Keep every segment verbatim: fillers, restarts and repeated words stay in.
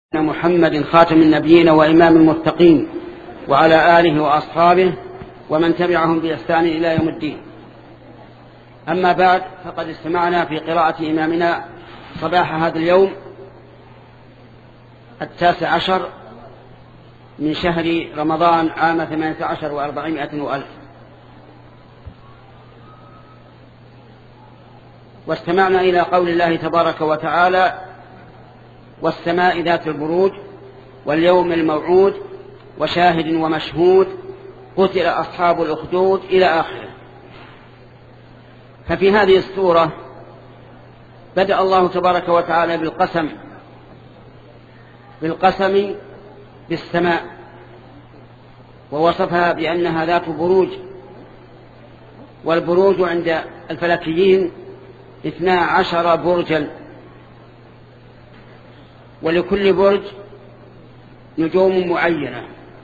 محمد خاتم النبيين وإمام المتقين وعلى آله وأصحابه ومن تبعهم بإحسان إلى يوم الدين. أما بعد، فقد استمعنا في قراءة إمامنا صباح هذا اليوم التاسع عشر من شهر رمضان عام ثمانية عشر وأربعمائة وألف، واستمعنا إلى قول الله تبارك وتعالى: والسماء ذات البروج واليوم الموعود وشاهد ومشهود قتل أصحاب الأخدود إلى آخره. ففي هذه السورة بدأ الله تبارك وتعالى بالقسم بالقسم بالسماء، ووصفها بأنها ذات بروج، والبروج عند الفلكيين اثنا عشر برجا، ولكل برج نجوم معينة،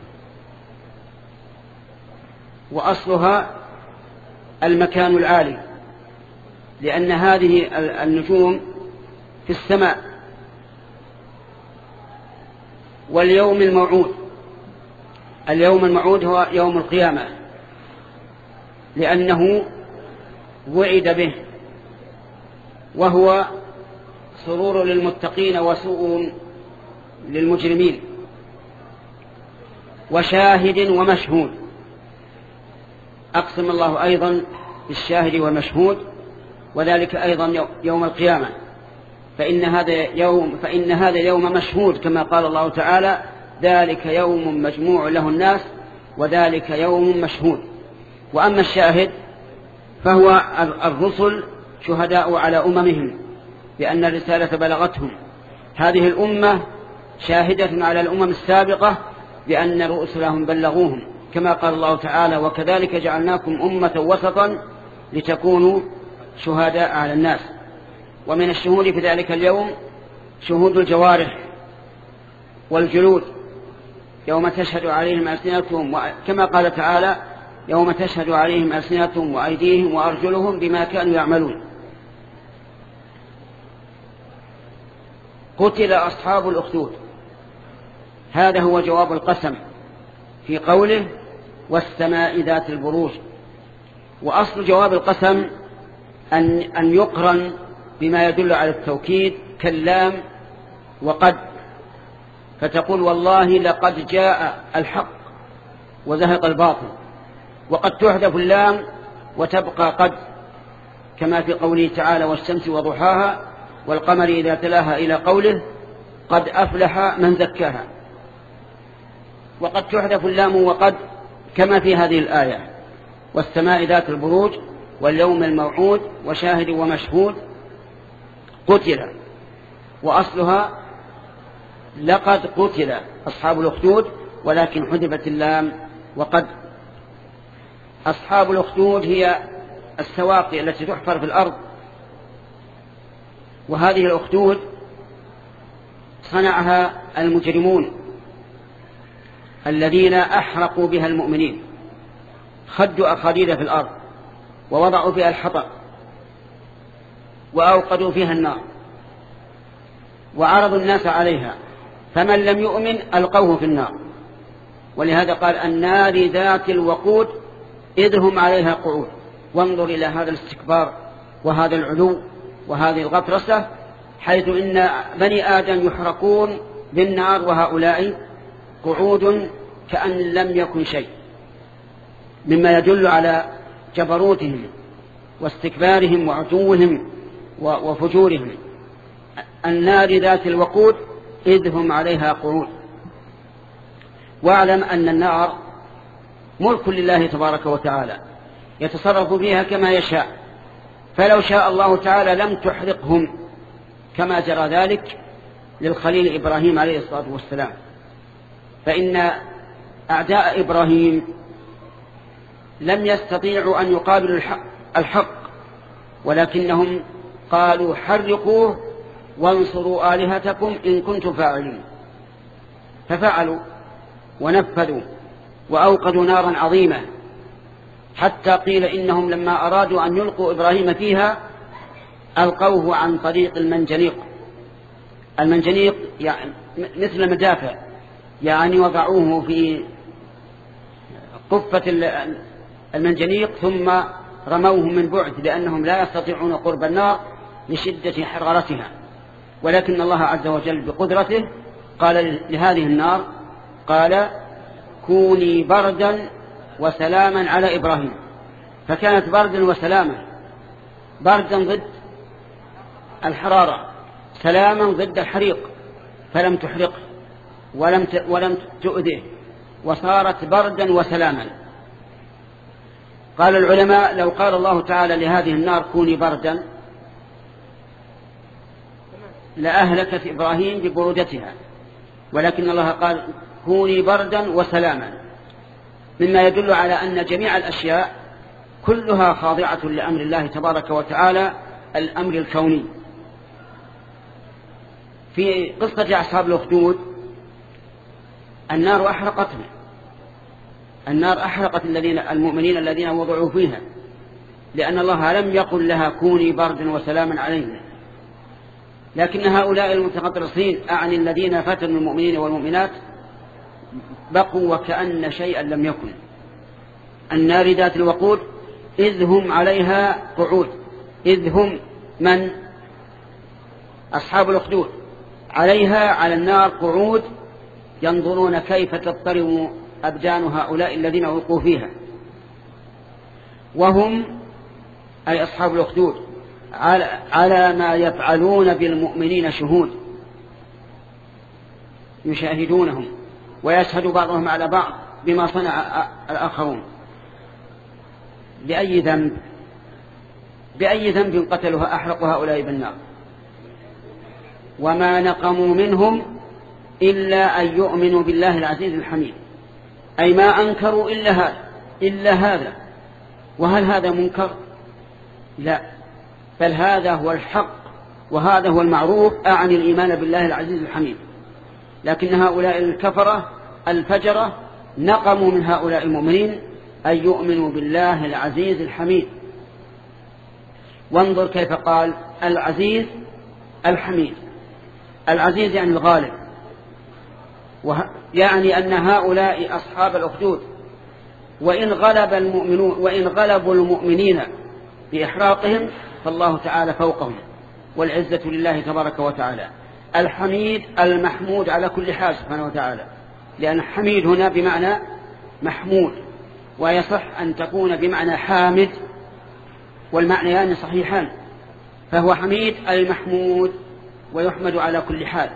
وأصلها المكان العالي، لأن هذه النجوم في السماء. واليوم الموعود، اليوم الموعود هو يوم القيامة، لأنه وعد به، وهو سرور للمتقين وسوء للمجرمين. وشاهد ومشهود، أقسم الله أيضا بالشاهد والمشهود، وذلك أيضا يوم القيامة، فإن هذا يوم فإن هذا يوم مشهود، كما قال الله تعالى: ذلك يوم مجموع له الناس وذلك يوم مشهود. وأما الشاهد فهو الرسل شهداء على أممهم بأن الرسالة بلغتهم. هذه الأمة شاهدة على الأمم السابقة بأن رسلهم بلغوهم، كما قال الله تعالى: وكذلك جعلناكم أمة وسطا لتكونوا شهداء على الناس. ومن الشهود في ذلك اليوم شهود الجوارح والجلود، يوم تشهد عليهم ألسنتهم، كما قال تعالى: يوم تشهد عليهم ألسنتهم وأيديهم وأرجلهم بما كانوا يعملون. قتل أصحاب الأخدود، هذا هو جواب القسم في قوله: والسماء ذات البروج. وأصل جواب القسم أن, أن يقرن بما يدل على التوكيد كاللام وقد، فتقول: والله لقد جاء الحق وزهق الباطل. وقد تحذف اللام وتبقى قد، كما في قوله تعالى: والشمس وضحاها والقمر إذا تلاها، إلى قوله: قد أفلح من زكاها. وقد تحذف اللام وقد، كما في هذه الآية: والسماء ذات البروج واليوم الموعود وشاهد ومشهود قتل. وأصلها لقد قتل أصحاب الأخدود، ولكن حذفت اللام وقد. أصحاب الأخدود هي السواقي التي تحفر في الأرض، وهذه الأخدود صنعها المجرمون الذين أحرقوا بها المؤمنين، خدوا أخاديد في الأرض ووضعوا فيها الحطب وأوقدوا فيها النار وعرضوا الناس عليها، فمن لم يؤمن ألقوه في النار. ولهذا قال: النار ذات الوقود إذ هم عليها قعود. وانظر إلى هذا الاستكبار وهذا العلو وهذه الغطرسة، حيث إن بني آدم يحرقون بالنار وهؤلاء قعود كأن لم يكن شيء، مما يدل على جبروتهم واستكبارهم وعتوهم وفجورهم. النار ذات الوقود إذ هم عليها قعود. واعلم أن النار ملك لله تبارك وتعالى، يتصرف فيها كما يشاء، فلو شاء الله تعالى لم تحرقهم، كما جرى ذلك للخليل إبراهيم عليه الصلاة والسلام. فإن أعداء إبراهيم لم يستطيعوا أن يقابلوا الحق, الحق ولكنهم قالوا: حرقوه وانصروا آلهتكم إن كنتم فاعلين. ففعلوا ونفذوا وأوقدوا نارا عظيمة، حتى قيل إنهم لما أرادوا أن يلقوا إبراهيم فيها ألقوه عن طريق المنجنيق، المنجنيق يعني مثل المدافع، يعني وضعوه في قفة المنجنيق ثم رموه من بعد لأنهم لا يستطيعون قرب النار لشدة حرارتها، ولكن الله عز وجل بقدرته قال لهذه النار قال كوني بردا وسلاما على إبراهيم، فكانت بردا وسلاما، بردا ضد الحرارة، سلاما ضد الحريق، فلم تحرقه ولم ولم تؤذيه، وصارت بردا وسلاما. قال العلماء لو قال الله تعالى لهذه النار كوني بردا لأهلكت إبراهيم ببرودتها، ولكن الله قال كوني بردا وسلاما، مما يدل على أن جميع الأشياء كلها خاضعة لأمر الله تبارك وتعالى الأمر الكوني. في قصة أصحاب الأخدود النار أحرقتهم، النار أحرقت الذين المؤمنين الذين وضعوا فيها، لأن الله لم يقل لها كوني بردا وسلاما عليهم، لكن هؤلاء المتقطرسين أعني الذين فتنوا المؤمنين والمؤمنات بقوا وكأن شيئا لم يكن. النار ذات الوقود إذ هم عليها قعود، إذ هم من أصحاب الأخدود عليها على النار قعود ينظرون كيف تضطرب أبدان هؤلاء الذين ألقوا فيها، وهم أي أصحاب الأخدود على, على ما يفعلون بالمؤمنين شهود، يشاهدونهم ويشهد بعضهم على بعض بما صنع الآخرون. بأي ذنب بأي ذنب قتلوا أحرقوا هؤلاء بالنار؟ وما نقموا منهم إلا أن يؤمنوا بالله العزيز الحميد، أي ما أنكروا إلا هذا إلا هذا. وهل هذا منكر؟ لا، بل هذا هو الحق وهذا هو المعروف، أعني الإيمان بالله العزيز الحميد. لكن هؤلاء الكفرة الفجرة نقموا من هؤلاء المؤمنين أن يؤمنوا بالله العزيز الحميد. وانظر كيف قال العزيز الحميد، العزيز يعني الغالب، يعني أن هؤلاء أصحاب الأخدود وإن غلب المؤمنون وإن غلبوا المؤمنين بإحراقهم فالله تعالى فوقهم، والعزة لله تبارك وتعالى. الحميد المحمود على كل حال سبحانه وتعالى، لأن حميد هنا بمعنى محمود، ويصح أن تكون بمعنى حامد، والمعنيان صحيحان، فهو حميد المحمود ويحمد على كل حال،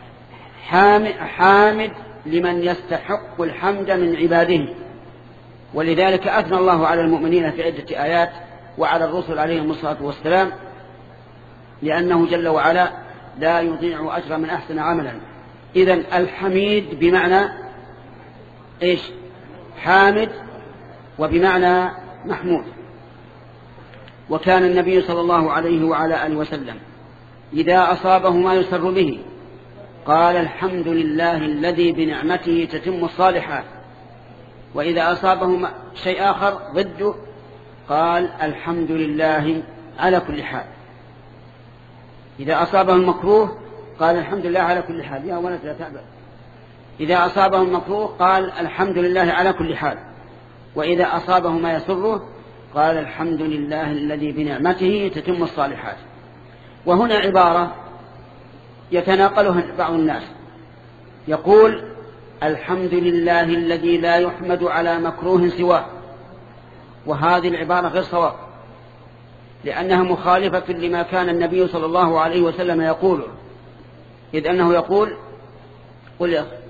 حامد لمن يستحق الحمد من عباده. ولذلك أثنى الله على المؤمنين في عدة آيات وعلى الرسل عليهم الصلاة والسلام، لأنه جل وعلا لا يضيع أجر من أحسن عملا. إذن الحميد بمعنى إيش؟ حامد، وبمعنى محمود. وكان النبي صلى الله عليه وعلى آله وسلم إذا أصابه ما يسر به قال الحمد لله الذي بنعمته تتم الصالحات، وإذا أصابه شيء آخر ضده قال الحمد لله على كل حال. إذا أصابه المكروه قال الحمد لله على كل حال، يا ولد لا تعبأ. إذا أصابه المكروه قال الحمد لله على كل حال، وإذا أصابه ما يسره قال الحمد لله الذي بنعمته تتم الصالحات. وهنا عبارة يتناقلها بعض الناس، يقول الحمد لله الذي لا يحمد على مكروه سواه، وهذه العبارة غير صواب، لأنها مخالفة لما كان النبي صلى الله عليه وسلم يقوله، إذ أنه يقول قل يا أخي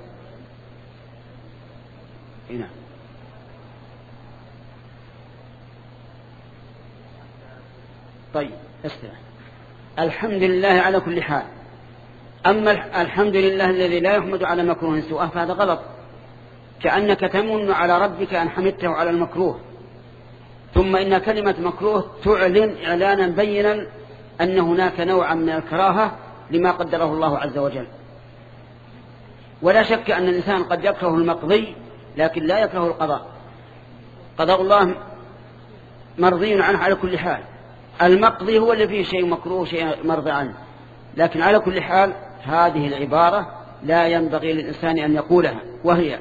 هنا طيب استمع، الحمد لله على كل حال. أما الحمد لله الذي لا يحمد على مكروه سواه فهذا غلط، كأنك تمن على ربك أن حمدته على المكروه، ثم إن كلمة مكروه تعلن إعلانا بينا أن هناك نوعا من الكراهة لما قدره الله عز وجل. ولا شك أن الإنسان قد يكره المقضي لكن لا يكره القضاء، قضاء الله مرضي عنه على كل حال، المقضي هو اللي فيه شيء مكروه شيء مرضي عنه، لكن على كل حال هذه العبارة لا ينبغي للإنسان أن يقولها، وهي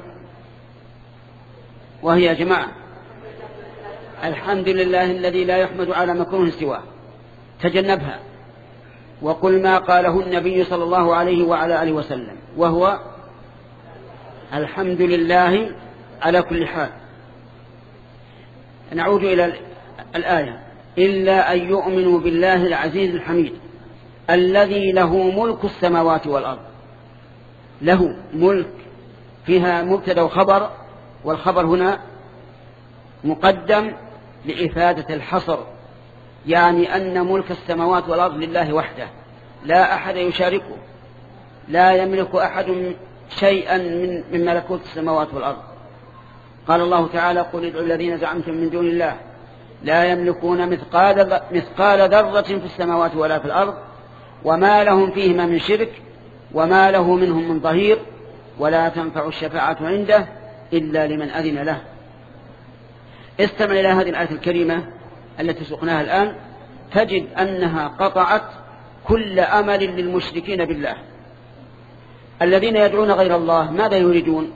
وهي يا جماعة الحمد لله الذي لا يحمد على مكروه سواه. تجنبها وقل ما قاله النبي صلى الله عليه وعلى آله وسلم، وهو الحمد لله على كل حال. نعود إلى الآية: إلا أن يؤمنوا بالله العزيز الحميد الذي له ملك السماوات والأرض. له ملك فيها مبتدأ وخبر، والخبر هنا مقدم لإفادة الحصر، يعني أن ملك السماوات والأرض لله وحده لا أحد يشاركه، لا يملك أحد شيئا من من ملكوت السماوات والأرض. قال الله تعالى: قل ادعوا الذين زعمتم من دون الله لا يملكون مثقال مثقال ذرة في السماوات ولا في الأرض وما لهم فيهما من شرك وما له منهم من ظهير ولا تنفع الشفاعة عنده إلا لمن أذن له. استمع إلى هذه الآية الكريمة التي سقناها الآن، تجد أنها قطعت كل أمل للمشركين بالله. الذين يدعون غير الله ماذا يريدون؟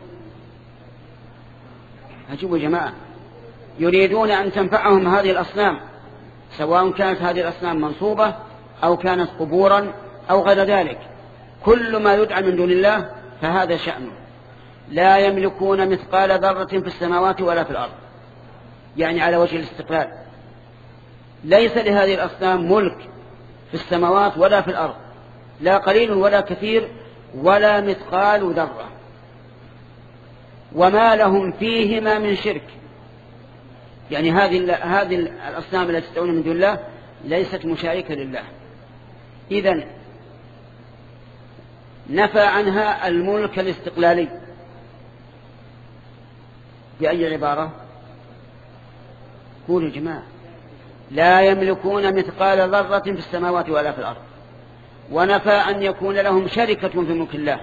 أجيبوا يا جماعة، يريدون أن تنفعهم هذه الأصنام، سواء كانت هذه الأصنام منصوبة أو كانت قبورا أو غير ذلك. كل ما يدعى من دون الله فهذا شأنه. لا يملكون مثقال ذرة في السماوات ولا في الأرض، يعني على وجه الاستقلال. ليس لهذه الأصنام ملك في السماوات ولا في الأرض، لا قليل ولا كثير ولا مثقال ذرة، وما لهم فيهما من شرك. يعني هذه هذه الأصنام التي تدعون من دون الله ليست مشاركة لله. إذن نفى عنها الملك الاستقلالي بأي عبارة؟ قولوا يا جماعة: لا يملكون مثقال ذرة في السماوات ولا في الأرض. ونفى أن يكون لهم شركة في ملك الله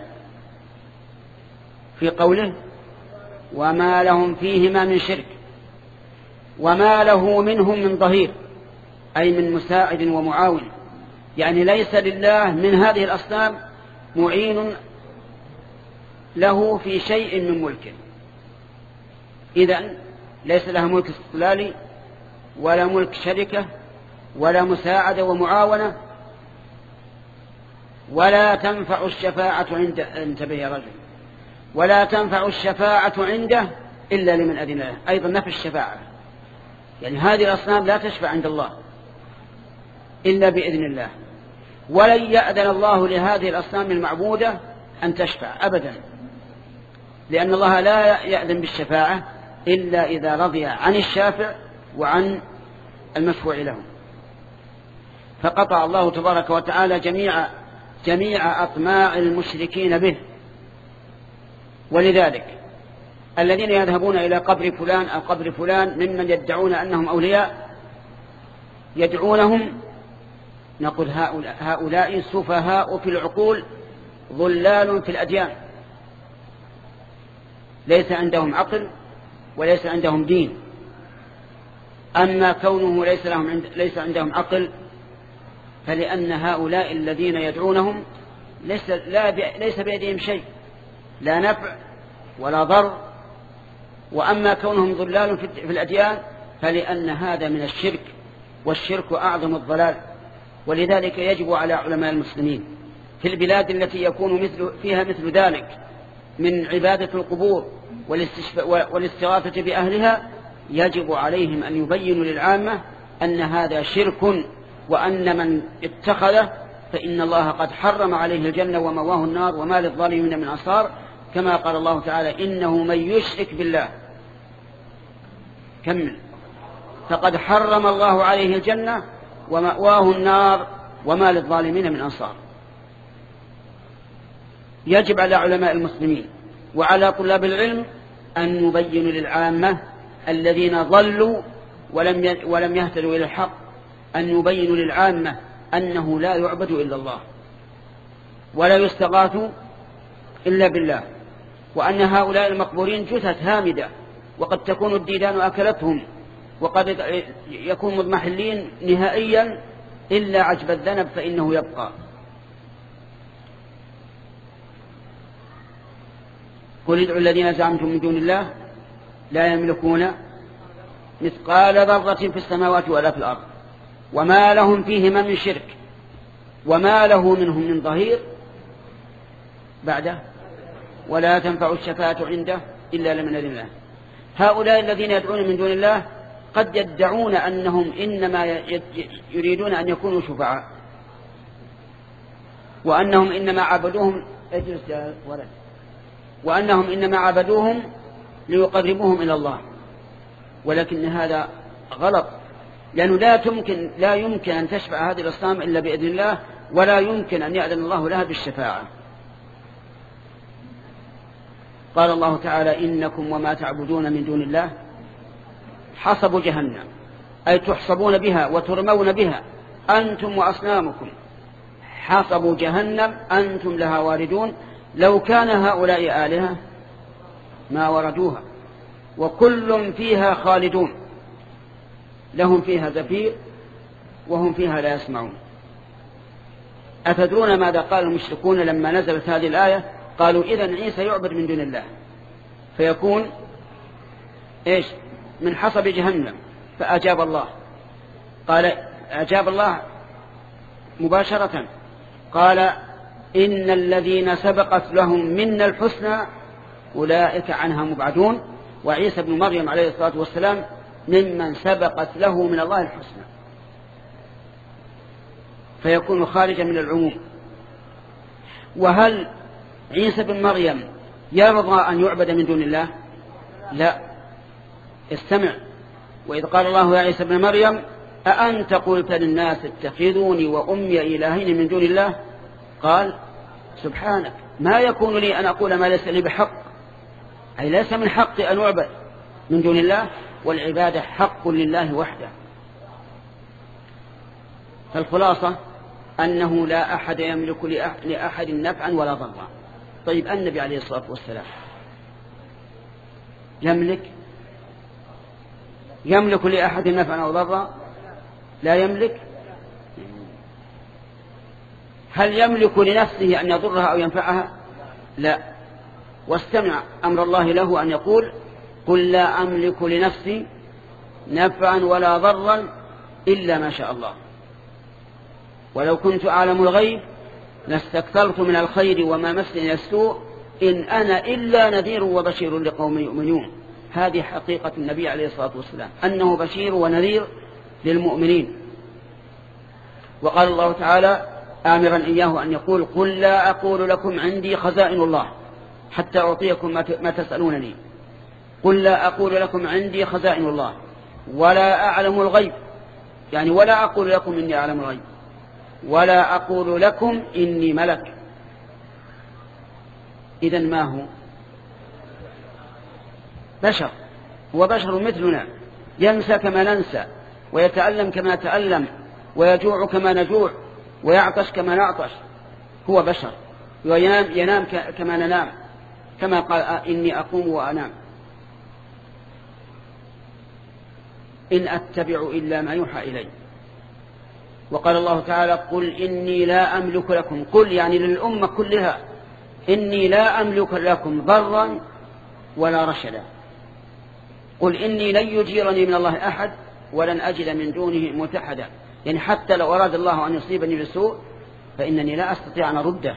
في قوله: وما لهم فيهما من شرك وما له منهم من ظهير، أي من مساعد ومعاون. يعني ليس لله من هذه الأصنام معين له في شيء من ملكه. إذن ليس لها ملك استقلالي ولا ملك شركة ولا مساعدة ومعاونة. ولا تنفع الشفاعة عنده، انتبه يا رجل، ولا تنفع الشفاعة عنده إلا لمن أذن له. أيضا نفي الشفاعة، يعني هذه الأصنام لا تشفع عند الله إلا بإذن الله، ولن يأذن الله لهذه الأصنام المعبودة أن تشفع أبدا، لأن الله لا يأذن بالشفاعة إلا إذا رضي عن الشافع وعن المشفوع لهم. فقطع الله تبارك وتعالى جميع جميع أطماع المشركين به. ولذلك الذين يذهبون إلى قبر فلان أو قبر فلان ممن يدعون أنهم أولياء يدعونهم، نقول هؤلاء, هؤلاء سفهاء في العقول ضلال في الأديان، ليس عندهم عقل وليس عندهم دين. أما كونه ليس, لهم عند ليس عندهم عقل فلأن هؤلاء الذين يدعونهم ليس, لا ليس بيدهم شيء، لا نفع ولا ضر. وأما كونهم ضلال في الأديان فلأن هذا من الشرك، والشرك أعظم الضلال. ولذلك يجب على علماء المسلمين في البلاد التي يكون مثل فيها مثل ذلك من عبادة القبور والاستغاثة بأهلها، يجب عليهم أن يبينوا للعامة أن هذا شرك، وأن من اتخذه فإن الله قد حرم عليه الجنة ومواه النار وما للظالمين من أنصار، كما قال الله تعالى: إنه من يشرك بالله كمل فقد حرم الله عليه الجنة ومأواه النار وما للظالمين من أنصار. يجب على علماء المسلمين وعلى طلاب العلم أن نبين للعامة الذين ضلوا ولم ولم يهتدوا إلى الحق، أن يبينوا للعامة أنه لا يعبد إلا الله ولا يستغاث إلا بالله، وأن هؤلاء المقبورين جثث هامدة وقد تكون الديدان أكلتهم وقد يكون مضمحلين نهائيا، إلا عجب الذنب فإنه يبقى. قل ادعوا الذين زعمتم من دون الله لا يملكون مثقال ذرة في السماوات ولا في الأرض وما لهم فيهما من شرك وما له منهم من ظهير بعده ولا تنفع الشفاعة عنده إلا لمن أذن له. هؤلاء الذين يدعون من دون الله قد يدعون أنهم إنما يريدون أن يكونوا شفعاء وأنهم إنما عبدوهم وأنهم إنما عبدوهم ليقربوهم إلى الله، ولكن هذا غلط، لأنه لا يمكن لا يمكن أن تشفع هذه الأصنام إلا بإذن الله، ولا يمكن أن يأذن الله لها بالشفاعة. قال الله تعالى إنكم وما تعبدون من دون الله حصب جهنم، أي تحصبون بها وترمون بها أنتم وأصنامكم، حصب جهنم أنتم لها واردون، لو كان هؤلاء آلهة ما وردوها وكل فيها خالدون، لهم فيها زفير وهم فيها لا يسمعون. أتدرون ماذا قال المشركون لما نزلت هذه الآية؟ قالوا إذن عيسى يعبد من دون الله فيكون إيش؟ من حصب جهنم. فأجاب الله، قال أجاب الله مباشرة، قال إن الذين سبقت لهم منا الحسنى أولئك عنها مبعدون، وعيسى بن مريم عليه الصلاة والسلام ممن سبقت له من الله الحسنى، فيكون خارجا من العموم. وهل عيسى بن مريم يرضى أن يعبد من دون الله؟ لا. استمع، وإذ قال الله يا عيسى بن مريم أأنت قلت للناس اتخذوني وأمي إلهين من دون الله؟ قال سبحانك ما يكون لي أن أقول ما ليس لي بحق، أي ليس من حقي أن أعبد من دون الله، والعبادة حق لله وحده. فالخلاصة أنه لا أحد يملك لأحد نفعا ولا ضرا. طيب النبي عليه الصلاة والسلام يملك يملك لأحد نفعا أو ضرا؟ لا يملك. هل يملك لنفسه أن يضرها أو ينفعها؟ لا. واستمع أمر الله له أن يقول قل لا أملك لنفسي نفعا ولا ضرا إلا ما شاء الله، ولو كنت أعلم الغيب لاستكثرت من الخير وما مسني السوء إن أنا إلا نذير وبشير لقوم يؤمنون. هذه حقيقة النبي عليه الصلاة والسلام، أنه بشير ونذير للمؤمنين. وقال الله تعالى آمرا إياه أن يقول قل لا أقول لكم عندي خزائن الله حتى أعطيكم ما تسألونني، قل لا أقول لكم عندي خزائن الله ولا أعلم الغيب، يعني ولا أقول لكم إني أعلم الغيب، ولا أقول لكم إني ملك. إذن ما هو؟ بشر، هو بشر مثلنا، ينسى كما ننسى، ويتألم كما نتألم، ويجوع كما نجوع، ويعطش كما نعطش. هو بشر، وينام ينام كما ننام، كما قال إني أقوم وأنام. إن أتبع إلا ما يوحى إلي. وقال الله تعالى قل إني لا أملك لكم، قل يعني للأمة كلها، إني لا أملك لكم ضرا ولا رشدا. قل إني لن يجيرني من الله أحد ولن أجد من دونه ملتحدا، يعني حتى لو أراد الله أن يصيبني بسوء فإنني لا أستطيع أن أرده.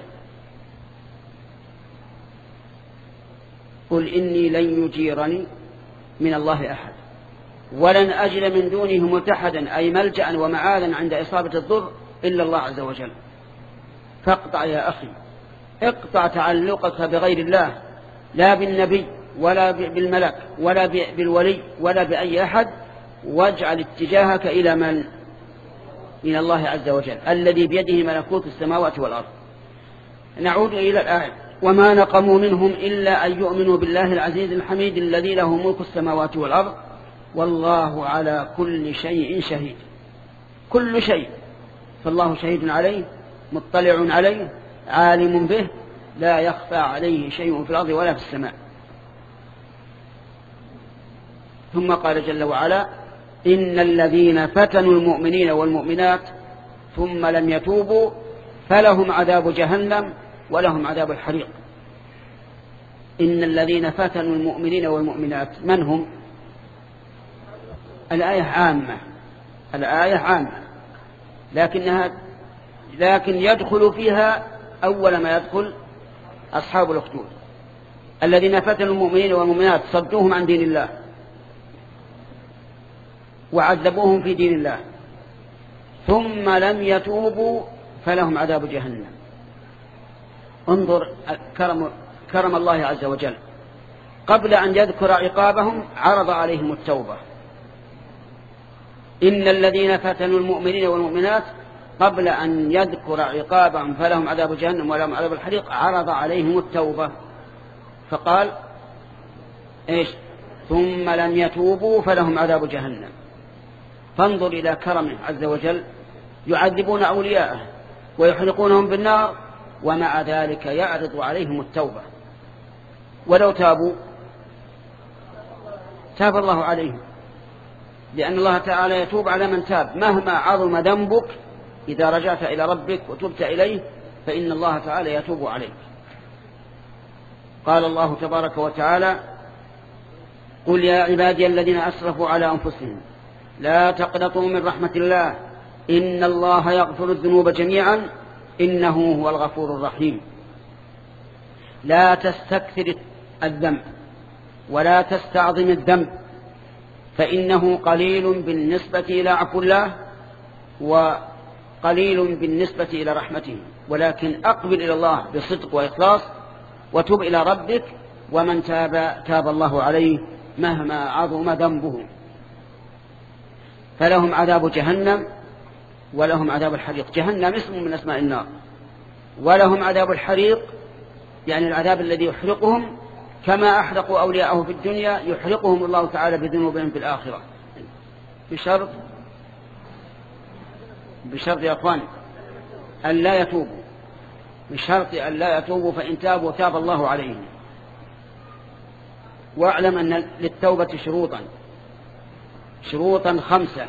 قل إني لن يجيرني من الله أحد ولن أجد من دونه ملتحدا، أي ملجأ ومعاذا عند إصابة الضر إلا الله عز وجل. فاقطع يا أخي، اقطع تعلقك بغير الله، لا بالنبي ولا بالملك ولا بالولي ولا بأي أحد، واجعل اتجاهك إلى من؟ من الله عز وجل الذي بيده ملكوت السماوات والأرض. نعود إلى الآية وما نقموا منهم إلا أن يؤمنوا بالله العزيز الحميد الذي له ملك السماوات والأرض والله على كل شيء شهيد. كل شيء، فالله شهيد عليه، مطلع عليه، عالم به، لا يخفى عليه شيء في الأرض ولا في السماء. ثم قال جل وعلا إن الذين فتنوا المؤمنين والمؤمنات ثم لم يتوبوا فلهم عذاب جهنم ولهم عذاب الحريق. إن الذين فتنوا المؤمنين والمؤمنات من هم؟ الآية عامة، الآية عامة، لكنها لكن يدخل فيها أول ما يدخل أصحاب الأخدود الذين فتنوا المؤمنين والمؤمنات، صدوهم عن دين الله وعذبوهم في دين الله ثم لم يتوبوا فلهم عذاب جهنم. انظر كرم, كرم الله عز وجل، قبل أن يذكر عقابهم عرض عليهم التوبة. إن الذين فتنوا المؤمنين والمؤمنات قبل أن يذكر عقابهم فلهم عذاب جهنم ولهم عذاب الحريق عرض عليهم التوبة، فقال إيش؟ ثم لم يتوبوا فلهم عذاب جهنم. فانظر إلى كرمه عز وجل، يعذبون أولياءه ويحرقونهم بالنار ومع ذلك يعرض عليهم التوبة، ولو تابوا تاب الله عليهم، لأن الله تعالى يتوب على من تاب مهما عظم ذنبك. إذا رجعت إلى ربك وتبت إليه فإن الله تعالى يتوب عليك. قال الله تبارك وتعالى: قل يا عبادي الذين أسرفوا على أنفسهم لا تقنطوا من رحمة الله إن الله يغفر الذنوب جميعا إنه هو الغفور الرحيم. لا تستكثر الذنب ولا تستعظم الذنب، فإنه قليل بالنسبة إلى عفو الله وقليل بالنسبة إلى رحمته، ولكن أقبل إلى الله بصدق وإخلاص وتب إلى ربك، ومن تاب تاب الله عليه مهما عظم ذنبه. فلهم عذاب جهنم ولهم عذاب الحريق. جهنم اسم من أسماء النار، ولهم عذاب الحريق يعني العذاب الذي يحرقهم كما أحرقوا أولياءه في الدنيا يحرقهم الله تعالى بذنوبهم في الآخرة، بشرط بشرط يا أخوان أن لا يتوبوا، بشرط أن لا يتوبوا، فإن تابوا تاب الله عليهم. واعلم أن للتوبة شروطا شروطا خمسة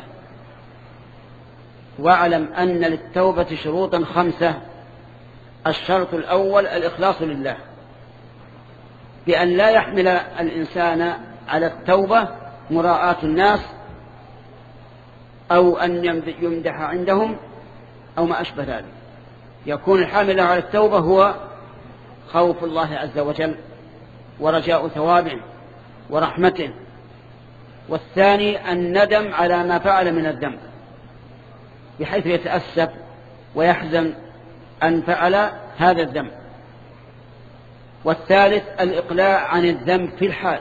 واعلم أن للتوبة شروطا خمسة. الشرط الأول الإخلاص لله، بأن لا يحمل الإنسان على التوبة مراءة الناس أو أن يمدح عندهم أو ما أشبه ذلك. يكون الحامل على التوبة هو خوف الله عز وجل ورجاء ثوابه ورحمته. والثاني الندم على ما فعل من الذنب بحيث يتأسف ويحزن أن فعل هذا الذنب. والثالث الإقلاع عن الذنب في الحال،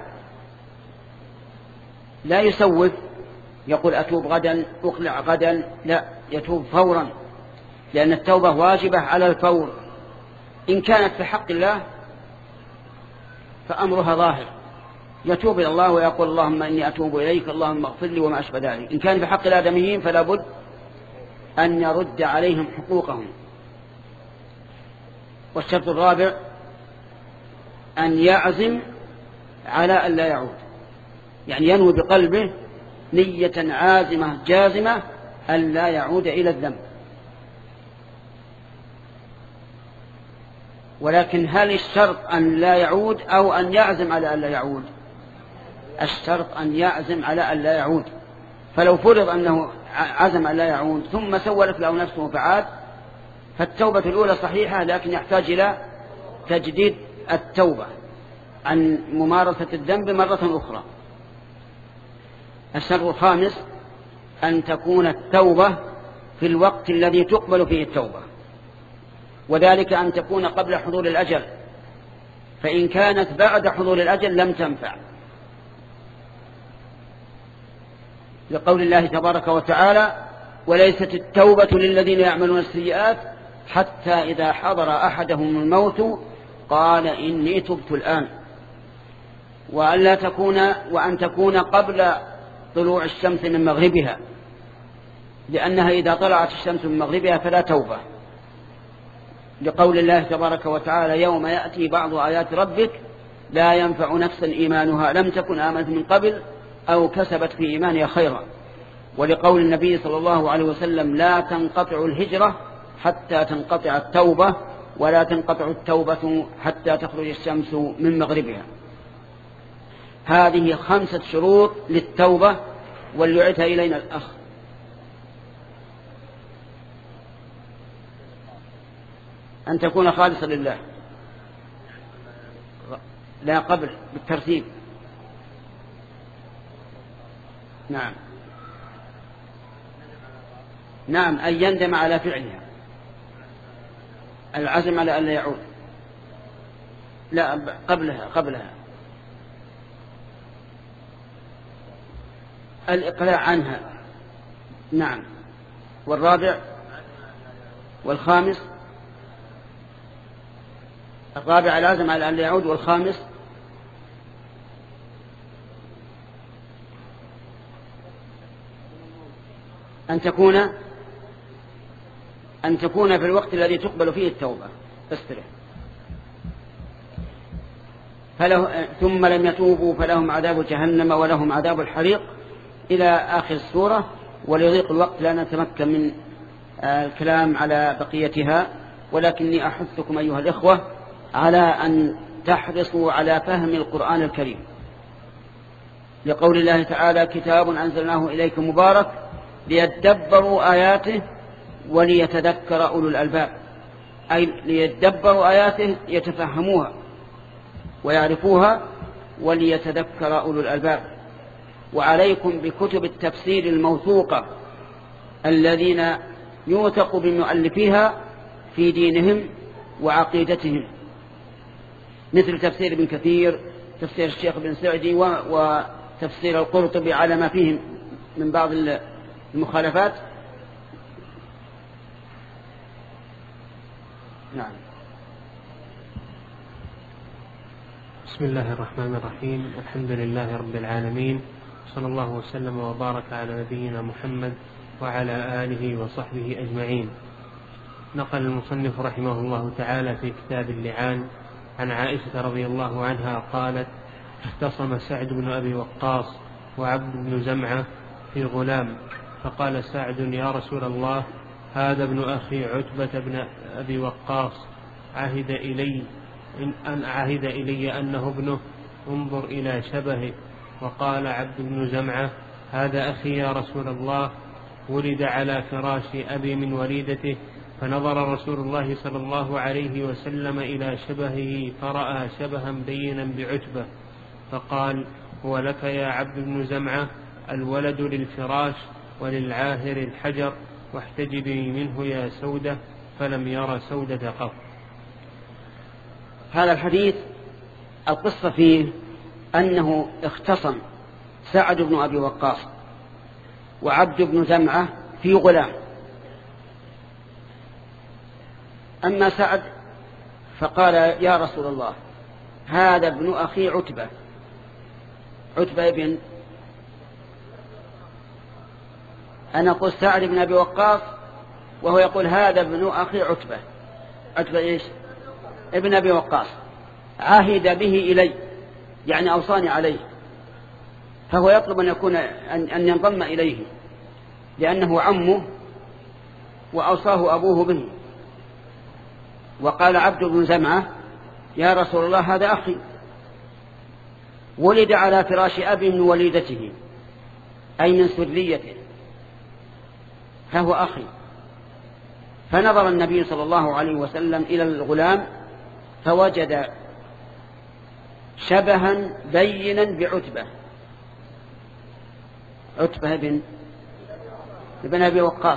لا يسوف يقول أتوب غدا أقلع غدا، لا، يتوب فورا، لأن التوبة واجبة على الفور. إن كانت في حق الله فأمرها ظاهر، يتوب إلى الله ويقول اللهم إني أتوب إليك اللهم اغفر لي وما أشبه ذلك. إن كان في حق الآدميين فلا بد أن يرد عليهم حقوقهم. والشرط الرابع أن يعزم على أن لا يعود، يعني ينوي بقلبه نية عازمة جازمة أن لا يعود إلى الذنب. ولكن هل الشرط أن لا يعود أو أن يعزم على أن لا يعود؟ الشرط أن يعزم على أن لا يعود. فلو فرض أنه عزم أن لا يعود ثم سولت له نفسه فعاد فالتوبة الأولى صحيحة، لكن يحتاج إلى تجديد التوبة عن ممارسة الذنب مرة أخرى. الشرط الخامس أن تكون التوبة في الوقت الذي تقبل فيه التوبة، وذلك أن تكون قبل حضور الأجل، فإن كانت بعد حضور الأجل لم تنفع، لقول الله تبارك وتعالى وليست التوبة للذين يعملون السيئات حتى إذا حضر أحدهم الموت قال إني تبت الآن. وأن لا تكون وأن تكون قبل طلوع الشمس من مغربها، لأنها إذا طلعت الشمس من مغربها فلا توبة، لقول الله تبارك وتعالى يوم يأتي بعض آيات ربك لا ينفع نفسا إيمانها لم تكن آمنت من قبل أو كسبت في إيمانها خيرا، ولقول النبي صلى الله عليه وسلم لا تنقطع الهجرة حتى تنقطع التوبة، ولا تنقطع التوبة حتى تخرج الشمس من مغربها. هذه خمسة شروط للتوبة، وليعدها إلينا الأخ. أن تكون خالصا لله. لا، قبل بالترتيب. نعم نعم أن يندم على فعلها، العزم على أن لا يعود. لا، قبلها قبلها الإقلاع عنها. نعم. والرابع والخامس. الرابع العزم على أن لا يعود، والخامس أن تكون أن تكون في الوقت الذي تقبل فيه التوبة. استرح. فله ثم لم يتوبوا فلهم عذاب جهنم ولهم عذاب الحريق إلى آخر السورة. وليضيق الوقت لا نتمكن من الكلام على بقيتها، ولكني أحثكم أيها الإخوة على أن تحرصوا على فهم القرآن الكريم، لقول الله تعالى: كتاب أنزلناه إليكم مبارك ليدبروا آياته وليتذكر أولو الألباب. أي ليدبروا آياته، يتفهموها ويعرفوها، وليتذكر أولو الألباب. وعليكم بكتب التفسير الموثوقة الذين يوثق بمؤلفيها في دينهم وعقيدتهم، مثل تفسير ابن كثير، تفسير الشيخ بن سعدي، وتفسير القرطبي على ما فيه من بعض المخالفات. نعم. بسم الله الرحمن الرحيم. الحمد لله رب العالمين، صلى الله وسلم وبارك على نبينا محمد وعلى آله وصحبه أجمعين. نقل المصنف رحمه الله تعالى في كتاب اللعان عن عائشة رضي الله عنها قالت: اختصم سعد بن أبي وقاص وعبد بن زمعة في غلام، فقال سعد: يا رسول الله، هذا ابن أخي عتبة بن أبي وقاص، عهد إلي إن أن عهد إلي أنه ابنه، انظر إلى شبهه. وقال عبد بن زمعة: هذا أخي يا رسول الله، ولد على فراش أبي من وليدته. فنظر رسول الله صلى الله عليه وسلم إلى شبهه فرأى شبها بينا بعتبة، فقال: هو لك يا عبد بن زمعة، الولد للفراش وللعاهر الحجر، واحتجبي منه يا سودة. فلم ير سودة قط. هذا الحديث القصة فيه أنه اختصم سعد بن أبي وقاص وعبد بن زمعة في غلام. أما سعد فقال: يا رسول الله، هذا ابن أخي عتبة. عتبة ابن أنا قلت سعد بن أبي وقاص، وهو يقول: هذا ابن أخي عتبة. عتبة إيش؟ ابن أبي وقاص، عهد به إلي، يعني أوصاني عليه، فهو يطلب أن يكون أن ينضم إليه لأنه عمه وأوصاه أبوه به. وقال عبد بن زمعة: يا رسول الله، هذا أخي، ولد على فراش أبي من وليدته، أي من سريته، فهو أخي. فنظر النبي صلى الله عليه وسلم إلى الغلام فوجد شبها بينا بعتبة. عتبة بن ابن أبي وقاص.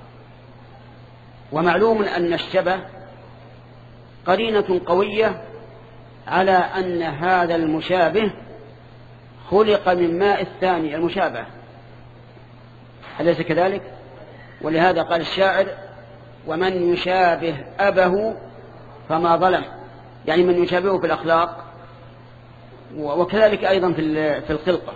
ومعلوم أن الشبه قرينة قوية على أن هذا المشابه خلق من ماء الثاني المشابه، أليس كذلك؟ ولهذا قال الشاعر: ومن يشابه أبه فما ظلم، يعني من يشابهه في الأخلاق، وكذلك أيضا في الخلقة.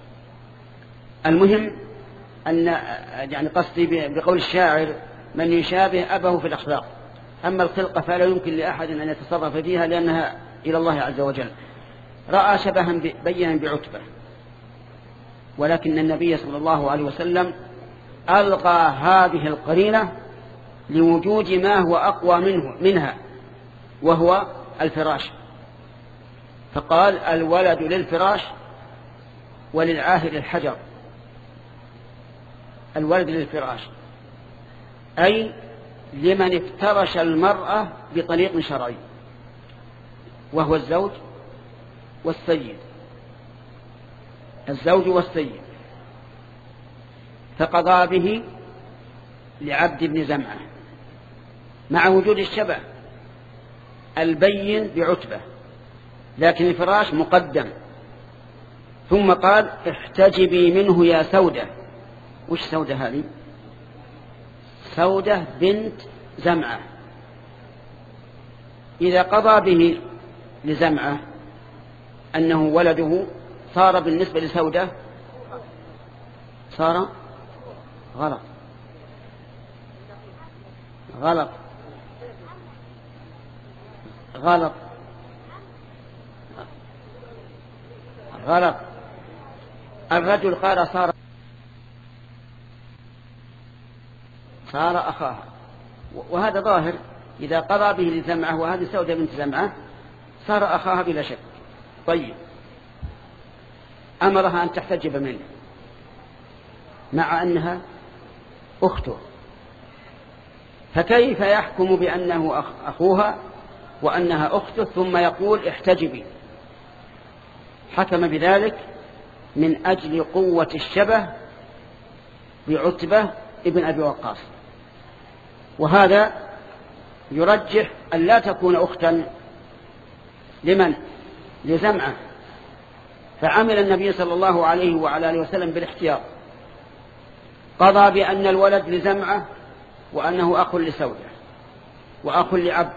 المهم أن يعني قصدي بقول الشاعر: من يشابه أبه في الأخلاق، أما الخلقة فلا يمكن لأحد أن يتصرف فيها لأنها إلى الله عز وجل. رأى شبها بينا بعتبة، ولكن النبي صلى الله عليه وسلم ألقى هذه القرينة لوجود ما هو أقوى منه منها وهو الفراش، فقال الولد للفراش وللعاهر الحجر. الولد للفراش أي لمن افترش المرأة بطريق شرعي، وهو الزوج والسيد، الزوج والسيد، فقضى به لعبد بن زمعة مع وجود الشبه البين بعتبة، لكن الفراش مقدم. ثم قال احتجبي منه يا سودة. وش سودة هذه؟ سودة بنت زمعة. إذا قضى به لزمعة أنه ولده صار بالنسبة لسودة صار غلط غلط غلط غلط الرجل قال صار صار أخاها، وهذا ظاهر. إذا قضى به لزمعة وهذه سودة بنت زمعة صار أخاها بلا شك. طيب، أمرها أن تحتجب منه مع أنها أخته، فكيف يحكم بأنه أخوها وأنها أخته ثم يقول احتجبي؟ حكم بذلك من أجل قوة الشبه بعتبة ابن أبي وقاص، وهذا يرجح أن لا تكون أختا لمن؟ لزمعة. فعمل النبي صلى الله عليه وعلى آله وسلم بالاحتياط، قضى بأن الولد لزمعة وأنه أخ لسودة وأخ لعبد،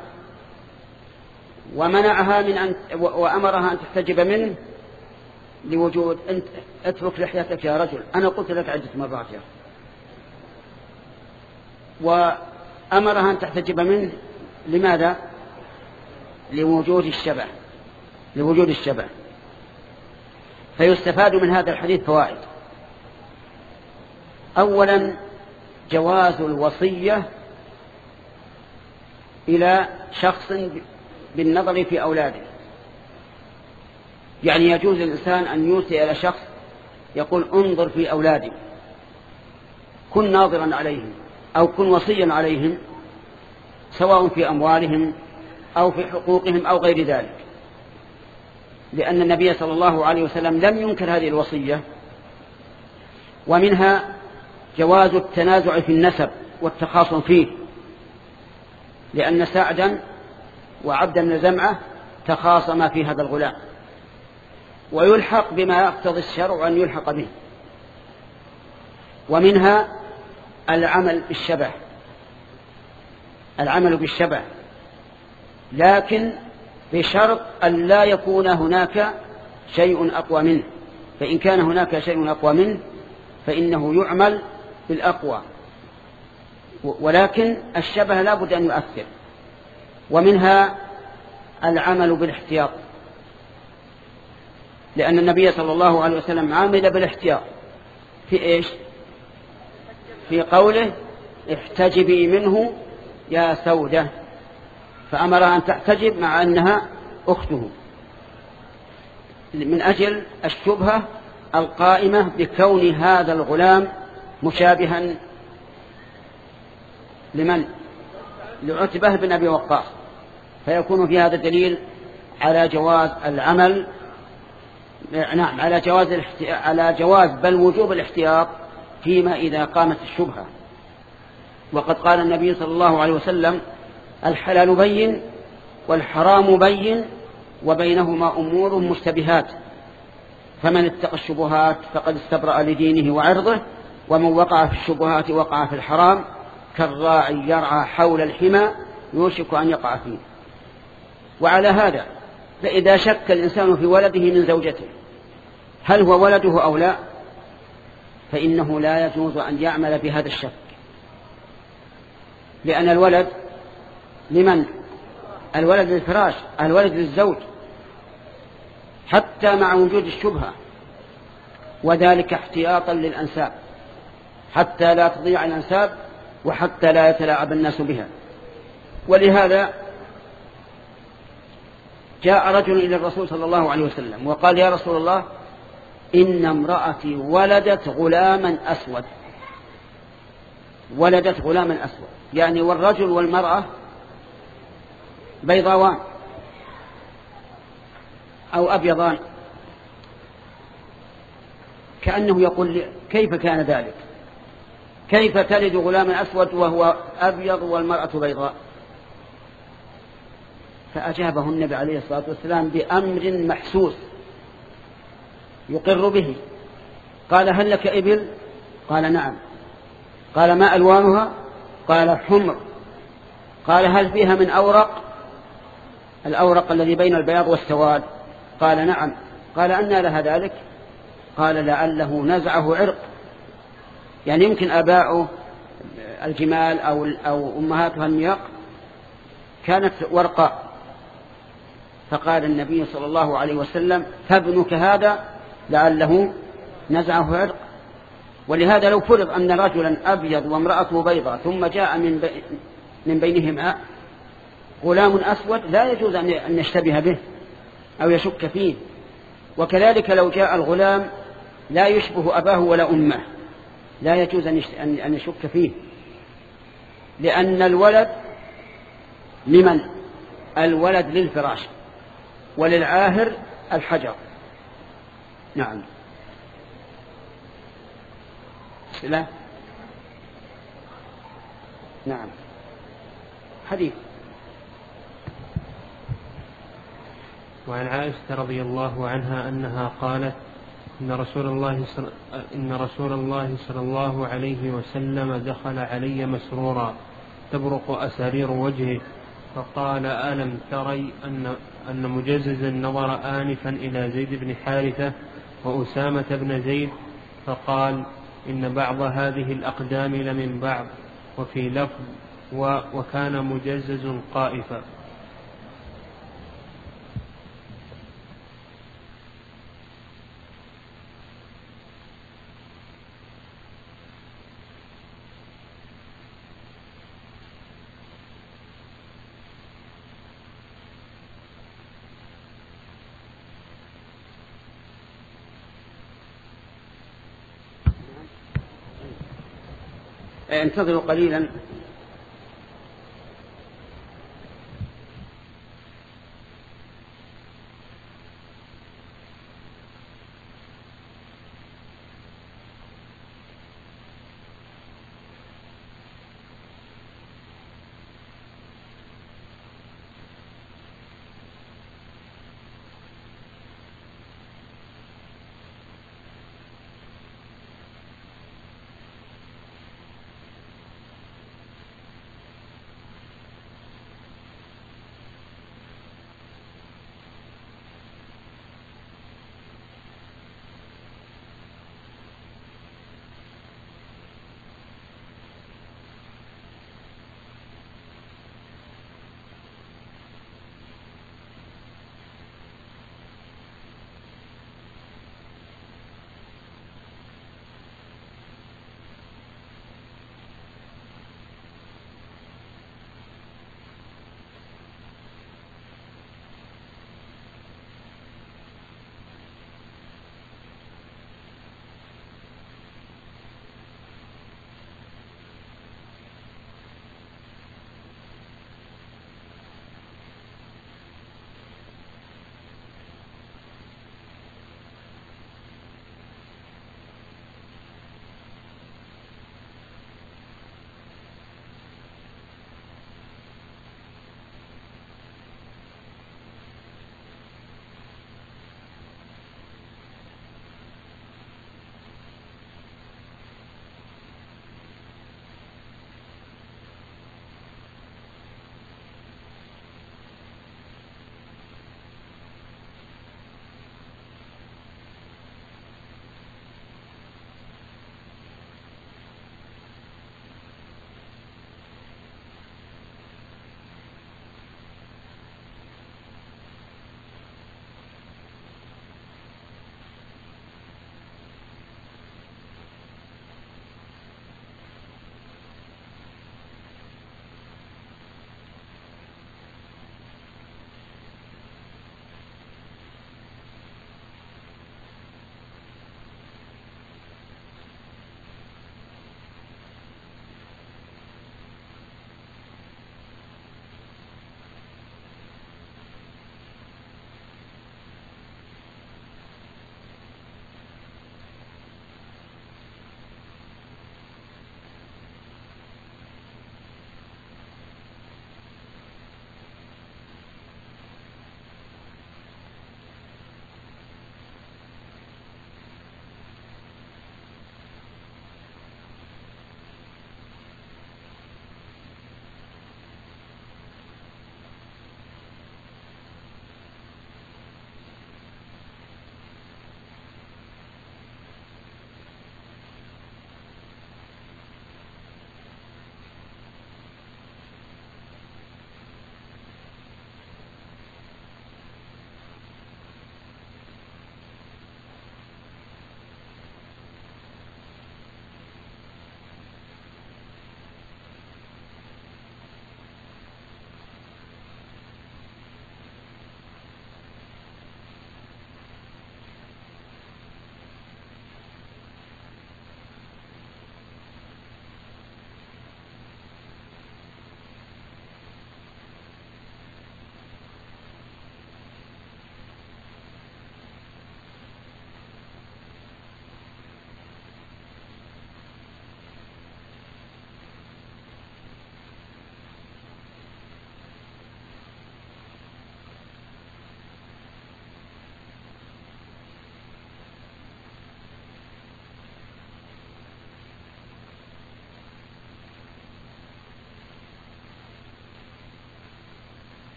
ومنعها من أن وأمرها أن تحتجب منه لوجود أنت اترك لحيتك يا رجل، أنا قلت لك عدة مرات يا. وأمرها أن تحتجب منه لماذا؟ لوجود الشبه لوجود الشبه فيستفاد من هذا الحديث فوائد. أولا جواز الوصية إلى شخص بالنظر في أولاده، يعني يجوز الإنسان أن يوصي إلى شخص يقول انظر في أولادي، كن ناظرا عليهم أو كن وصيا عليهم، سواء في أموالهم أو في حقوقهم أو غير ذلك، لأن النبي صلى الله عليه وسلم لم ينكر هذه الوصية. ومنها جواز التنازع في النسب والتخاصم فيه، لأن سعدا وعبدا بن زمعة تخاصما في هذا الغلام، ويلحق بما يقتضي الشرع أن يلحق به. ومنها العمل بالشبه العمل بالشبه لكن بشرط أن لا يكون هناك شيء أقوى منه، فإن كان هناك شيء أقوى منه فإنه يعمل بالأقوى، ولكن الشبه لا بد أن يؤثر. ومنها العمل بالاحتياط، لأن النبي صلى الله عليه وسلم عامل بالاحتياط في إيش؟ في قوله احتجبي منه يا سودة، فأمرها أن تحتجب مع أنها أخته من أجل الشبهة القائمة بكون هذا الغلام مشابها لمن؟ لعتبة بن أبي وقاص، فيكون في هذا دليل على جواز العمل نعم على جواز الاحتي... على جواز بل وجوب الاحتياط فيما إذا قامت الشبهة. وقد قال النبي صلى الله عليه وسلم الحلال بين والحرام بين وبينهما أمور مشتبهات، فمن اتقى الشبهات فقد استبرأ لدينه وعرضه، ومن وقع في الشبهات وقع في الحرام كالراعي يرعى حول الحمى يوشك أن يقع فيه. وعلى هذا فإذا شك الإنسان في ولده من زوجته هل هو ولده أو لا، فإنه لا يجوز أن يعمل بهذا الشك، لأن الولد لمن؟ الولد للفراش، الولد للزوج، حتى مع وجود الشبهة، وذلك احتياطا للأنساب حتى لا تضيع الأنساب وحتى لا يتلاعب الناس بها. ولهذا جاء رجل إلى الرسول صلى الله عليه وسلم وقال: يا رسول الله، إن امرأتي ولدت غلاما أسود، ولدت غلاما أسود، يعني والرجل والمرأة بيضاوان أو أبيضان، كأنه يقول: كيف كان ذلك؟ كيف تلد غلاما أسود وهو أبيض والمرأة بيضاء؟ فأجابه النبي عليه الصلاة والسلام بأمر محسوس يقر به. قال: هل لك إبل؟ قال: نعم. قال: ما ألوانها؟ قال: حمر. قال: هل فيها من أورق؟ الأورق الذي بين البياض والسواد؟ قال: نعم. قال: أنى لها ذلك؟ قال: لعله نزعه عرق، يعني يمكن آباؤه الجمال أو, أو أمهاتها المياق كانت ورقاء. فقال النبي صلى الله عليه وسلم: فابنك هذا لعله نزعه عرق. ولهذا لو فرض أن رجلا أبيض وامرأته بيضاء ثم جاء من, بي من بينهما غلام أسود لا يجوز أن يشتبه به أو يشك فيه. وكذلك لو جاء الغلام لا يشبه أباه ولا أمه لا يجوز أن يشك فيه، لأن الولد لمن؟ الولد للفراش وللعاهر الحجر. نعم. لا. نعم. حديث. وعن عائشة رضي الله عنها أنها قالت: إن رسول الله صل... إن رسول الله صلى الله عليه وسلم دخل علي مسرورا تبرق أسارير وجهه، فقال: ألم تري أن أن مجززا نظر آنفا إلى زيد بن حارثة وأسامة بن زيد، فقال: إن بعض هذه الأقدام لمن بعض. وفي لفظ: و... وكان مجزز قائفا. انتظروا قليلا.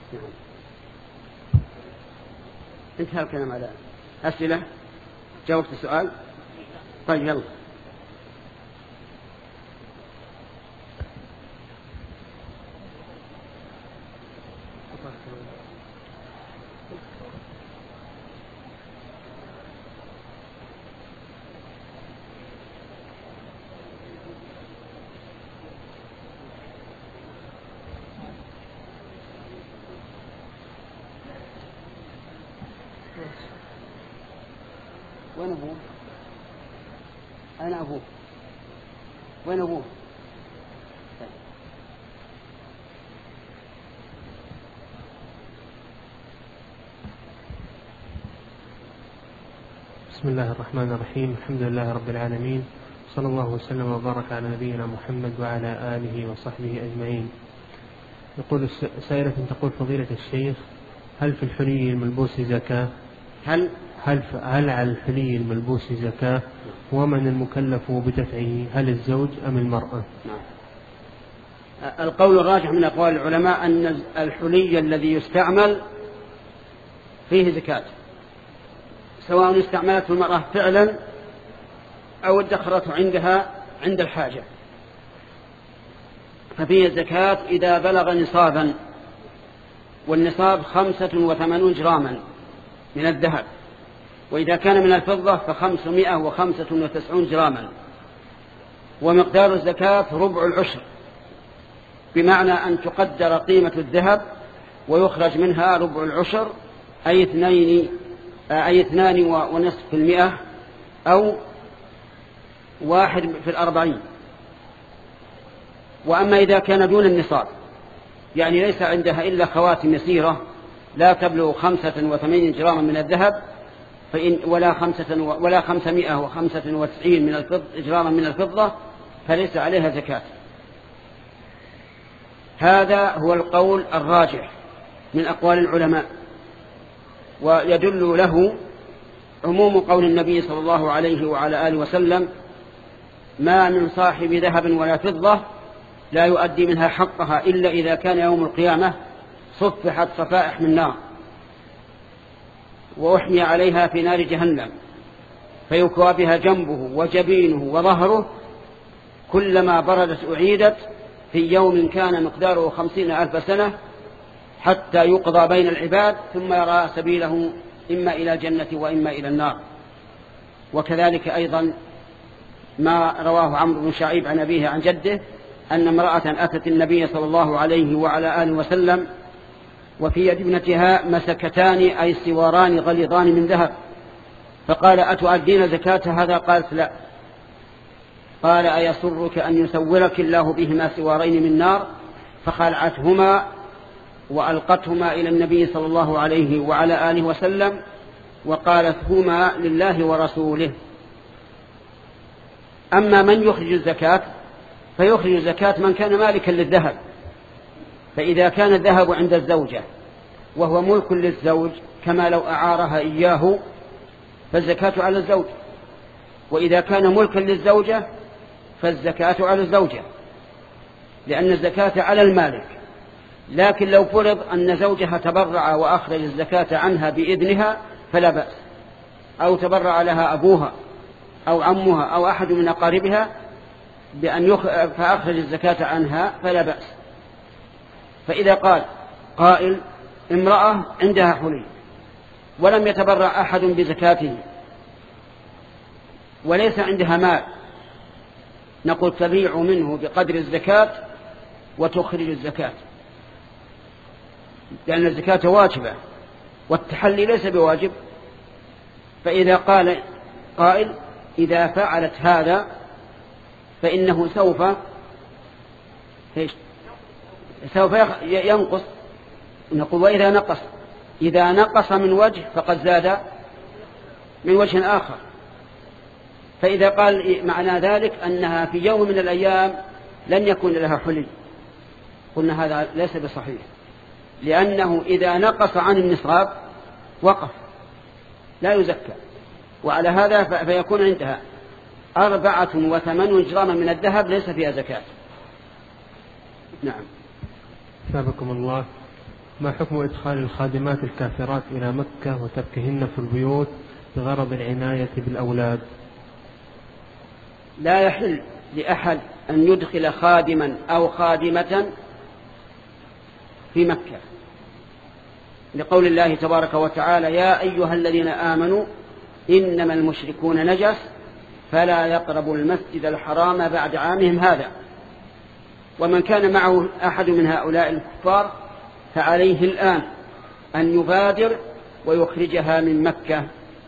نعم. انتهى الكلام على أسئلة. جاوبت السؤال؟ طيب يلا. وين أبوه؟ أين أبوه؟ وين أبوه؟ بسم الله الرحمن الرحيم. الحمد لله رب العالمين، صلى الله وسلم وبارك على نبينا محمد وعلى آله وصحبه أجمعين. يقول سائلة تقول: فضيلة الشيخ، هل في الحلي الملبوس زكاة؟ هل هل هل على الحلي الملبوس زكاة؟ ومن المكلف بدفعه، هل الزوج أم المرأة؟ نعم. القول الراجح من أقوال العلماء أن الحلي الذي يستعمل فيه زكاة، سواء استعملته المرأة فعلا أو ادخرته عندها عند الحاجة، ففيه الزكاة إذا بلغ نصابا، والنصاب خمسة وثمانون جراما من الذهب، وإذا كان من الفضة فخمسمائة وخمسة وتسعون جراما. ومقدار الزكاة ربع العشر، بمعنى أن تقدر قيمة الذهب ويخرج منها ربع العشر، أي اثنين أي اثنان ونصف في المئة، أو واحد في الأربعين. وأما إذا كان دون النصاب، يعني ليس عندها إلا خواتم يسيرة لا تبلغ خمسة وثمانين جراما من الذهب، فإن ولا خمسة ولا خمسمائة وخمسة وتسعين من الفضة جراما من الفضة، فليس عليها زكاة. هذا هو القول الراجح من أقوال العلماء، ويدل له عموم قول النبي صلى الله عليه وعلى آله وسلم: ما من صاحب ذهب ولا فضة لا يؤدي منها حقها إلا إذا كان يوم القيامة صفحت صفائح من نار وأحمي عليها في نار جهنم، فيكوى بها جنبه وجبينه وظهره، كلما بردت أعيدت في يوم كان مقداره خمسين ألف سنة، حتى يقضى بين العباد ثم يرى سبيله إما إلى الجنة وإما إلى النار. وكذلك أيضا ما رواه عمرو بن شعيب عن أبيه عن جده أن امرأة أتت النبي صلى الله عليه وعلى آله وسلم وفي يد ابنتها مسكتان أي سواران غليظان من ذهب، فقال: أتؤدين زكاة هذا؟ قالت: لا. قال: أيسرك أن يسورك الله بهما سوارين من نار؟ فخلعتهما وألقتهما إلى النبي صلى الله عليه وعلى آله وسلم وقالت: هما لله ورسوله. أما من يخرج الزكاة فيخرج الزكاة من كان مالكا للذهب، فإذا كان الذهب عند الزوجة وهو ملك للزوج كما لو أعارها إياه فالزكاة على الزوج، وإذا كان ملكا للزوجة فالزكاة على الزوجة، لأن الزكاة على المالك. لكن لو فرض أن زوجها تبرع وأخرج الزكاة عنها بإذنها فلا بأس، أو تبرع لها أبوها أو عمها أو أحد من أقاربها بأن يخ... فأخرج الزكاة عنها فلا بأس. فإذا قال قائل: امرأة عندها حلي ولم يتبرع أحد بزكاته وليس عندها مال، نقول: تبيع منه بقدر الزكاة وتخرج الزكاة، لأن الزكاة واجبة والتحلي ليس بواجب. فإذا قال قائل: إذا فعلت هذا فإنه سوف سوف ينقص، نقول: وإذا نقص إذا نقص من وجه فقد زاد من وجه آخر. فإذا قال معنى ذلك أنها في يوم من الأيام لن يكون لها حلي، قلنا هذا ليس بصحيح، لأنه إذا نقص عن النصاب وقف لا يزكى، وعلى هذا فيكون عندها أربعة وثمانون جراما من الذهب ليس فيها زكاة. نعم. ثابكم الله. ما حكم إدخال الخادمات الكافرات إلى مكة وتركهن في البيوت بغرض العناية بالأولاد؟ لا يحل لأحد أن يدخل خادما أو خادمة في مكة، لقول الله تبارك وتعالى: يا أيها الذين آمنوا إنما المشركون نجس فلا يقربوا المسجد الحرام بعد عامهم هذا. ومن كان معه أحد من هؤلاء الكفار فعليه الآن أن يبادر ويخرجها من مكة.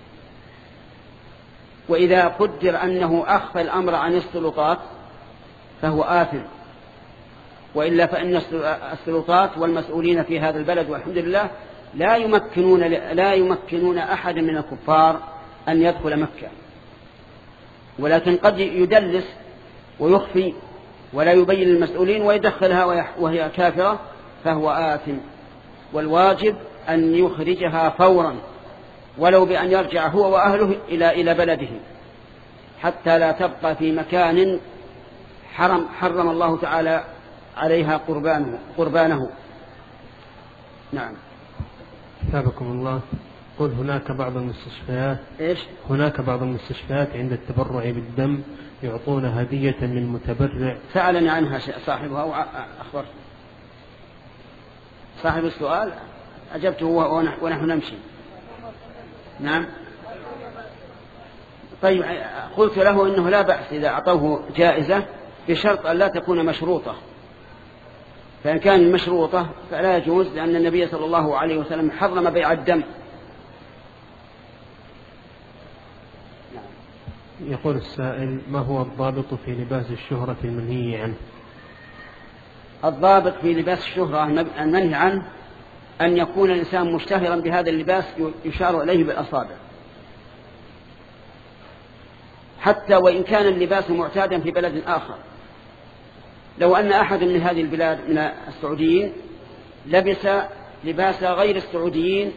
وإذا قدر أنه أخفى الأمر عن السلطات فهو آثم، وإلا فإن السلطات والمسؤولين في هذا البلد والحمد لله لا يمكنون لا يمكنون أحد من الكفار أن يدخل مكة، ولكن قد يدلس ويخفي ولا يبين للمسؤولين ويدخلها وهي كافرة فهو آثم. والواجب أن يخرجها فورا ولو بأن يرجع هو وأهله إلى إلى بلده حتى لا تبقى في مكان حرم حرم الله تعالى عليها قربانه, قربانه. نعم. ثابكم الله. قل هناك بعض المستشفيات إيش؟ هناك بعض المستشفيات عند التبرع بالدم يعطون هدية للمتبرع. سألني عنها صاحبها وأخبرت صاحب السؤال أجبته ونحن نمشي. نعم. طيب قلت له إنه لا بأس إذا أعطوه جائزة بشرط أن لا تكون مشروطة، فإن كان مشروطة فلا يجوز، لأن النبي صلى الله عليه وسلم حرم بيع الدم. يقول السائل: ما هو الضابط في لباس الشهرة المنهي عنه؟ الضابط في لباس الشهرة المنهي عنه أن يكون الإنسان مشتهرا بهذا اللباس يشار إليه بالأصابع، حتى وإن كان اللباس معتادا في بلد آخر. لو أن أحد من هذه البلاد من السعوديين لبس لباس غير السعوديين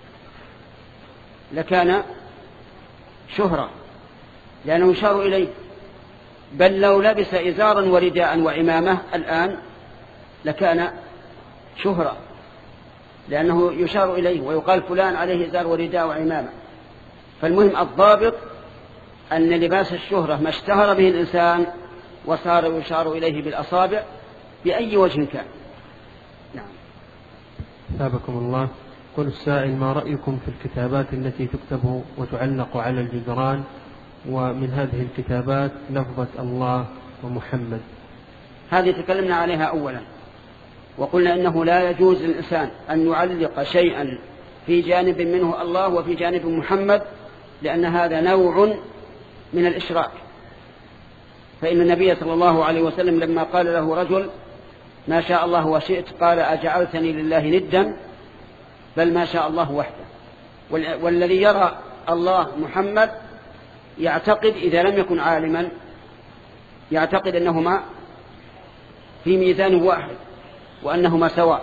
لكان شهرة، لأنه يشار إليه. بل لو لبس إزارا ورداء وعمامة الآن لكان شهرة، لأنه يشار إليه ويقال فلان عليه إزار ورداء وعمامة. فالمهم الضابط أن لباس الشهرة ما اشتهر به الإنسان وصار يشار إليه بالأصابع بأي وجه كان. نعم. ثابكم الله. قل السائل: ما رأيكم في الكتابات التي تكتب وتعلق على الجدران ومن هذه الكتابات لفظة الله ومحمد؟ هذه تكلمنا عليها أولا وقلنا إنه لا يجوز للإنسان أن يعلق شيئا في جانب منه الله وفي جانب محمد، لأن هذا نوع من الإشراك. فإن النبي صلى الله عليه وسلم لما قال له رجل: ما شاء الله وشئت، قال: أجعلتني لله ندا؟ بل ما شاء الله وحده. والذي يرى الله محمد يعتقد إذا لم يكن عالما يعتقد أنهما في ميزان واحد وأنهما سواء.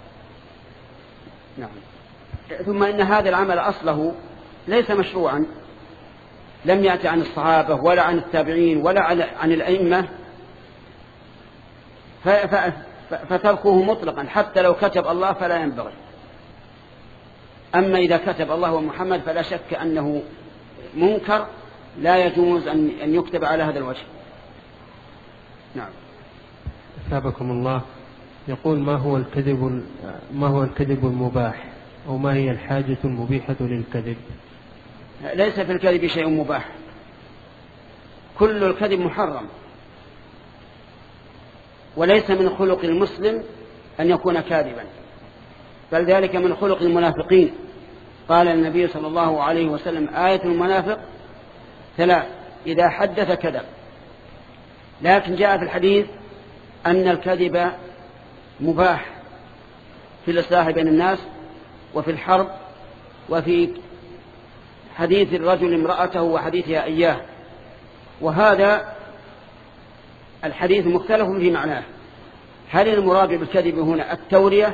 نعم. ثم إن هذا العمل أصله ليس مشروعا، لم يأتي عن الصحابة ولا عن التابعين ولا عن الأئمة، فتركه مطلقا حتى لو كتب الله فلا ينبغي. أما إذا كتب الله ومحمد فلا شك أنه منكر لا يجوز أن يكتب على هذا الوجه. نعم. أثابكم الله. يقول: ما هو الكذب ما هو الكذب المباح، أو ما هي الحاجة المبيحة للكذب؟ ليس في الكذب شيء مباح، كل الكذب محرم، وليس من خلق المسلم أن يكون كاذبا، بل ذلك من خلق المنافقين. قال النبي صلى الله عليه وسلم: آية المنافق ثلاث: إذا حدث كذب. لكن جاء في الحديث أن الكذب مباح في الإصلاح بين الناس وفي الحرب وفي حديث الرجل امرأته وحديثها إياه. وهذا الحديث مختلف في معناه، هل المراد بالكذب هنا التورية؟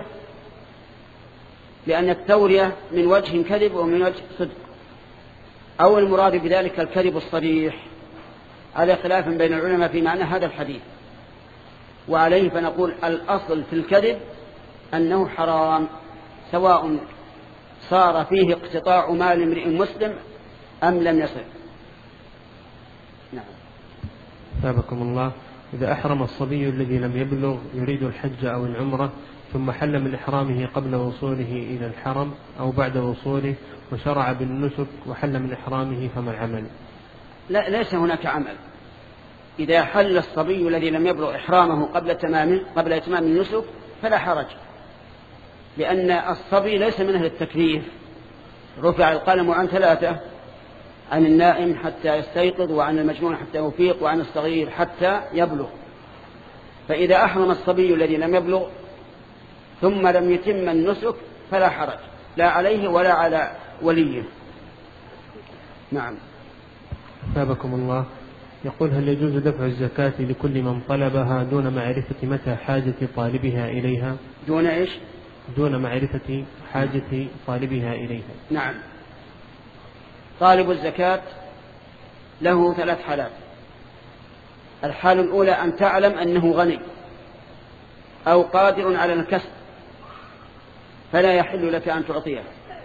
لأن التورية من وجه كذب ومن وجه صدق، أو المراد بذلك الكذب الصريح، على خلاف بين العلماء في معنى هذا الحديث. وعليه فنقول الأصل في الكذب أنه حرام، سواء صار فيه اقتطاع مال امرئ مسلم أم لم يصل. نعم. ثابكم الله. إذا أحرم الصبي الذي لم يبلغ يريد الحج أو العمرة ثم حل من إحرامه قبل وصوله إلى الحرم أو بعد وصوله وشرع بالنسك وحل من إحرامه، فما العمل؟ لا، ليس هناك عمل. إذا حل الصبي الذي لم يبلغ إحرامه قبل تمام قبل إتمام النسك فلا حرج، لأن الصبي ليس من أهل التكليف. رفع القلم عن ثلاثة: عن النائم حتى يستيقظ، وعن المجنون حتى يفيق، وعن الصغير حتى يبلغ. فإذا أحرم الصبي الذي لم يبلغ ثم لم يتم النسك فلا حرج، لا عليه ولا على وليه. نعم. ثابكم الله. يقول: هل يجوز دفع الزكاة لكل من طلبها دون معرفة متى حاجة طالبها إليها؟ دون إيش؟ دون معرفة حاجة طالبها إليها. نعم. طالب الزكاة له ثلاث حالات. الحالة الأولى أن تعلم أنه غني أو قادر على الكسب، فلا يحل لك أن تعطيه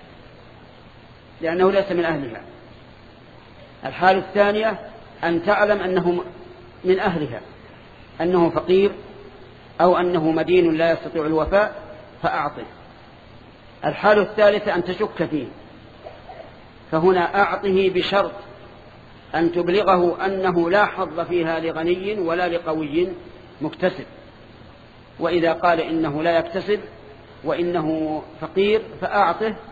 لأنه ليس من أهلها. الحالة الثانية أن تعلم أنه من أهلها، أنه فقير أو أنه مدين لا يستطيع الوفاء فأعطه. الحالة الثالثة أن تشك فيه، فهنا أعطه بشرط أن تبلغه أنه لا حظ فيها لغني ولا لقوي مكتسب. وإذا قال إنه لا يكتسب وإنه فقير فأعطه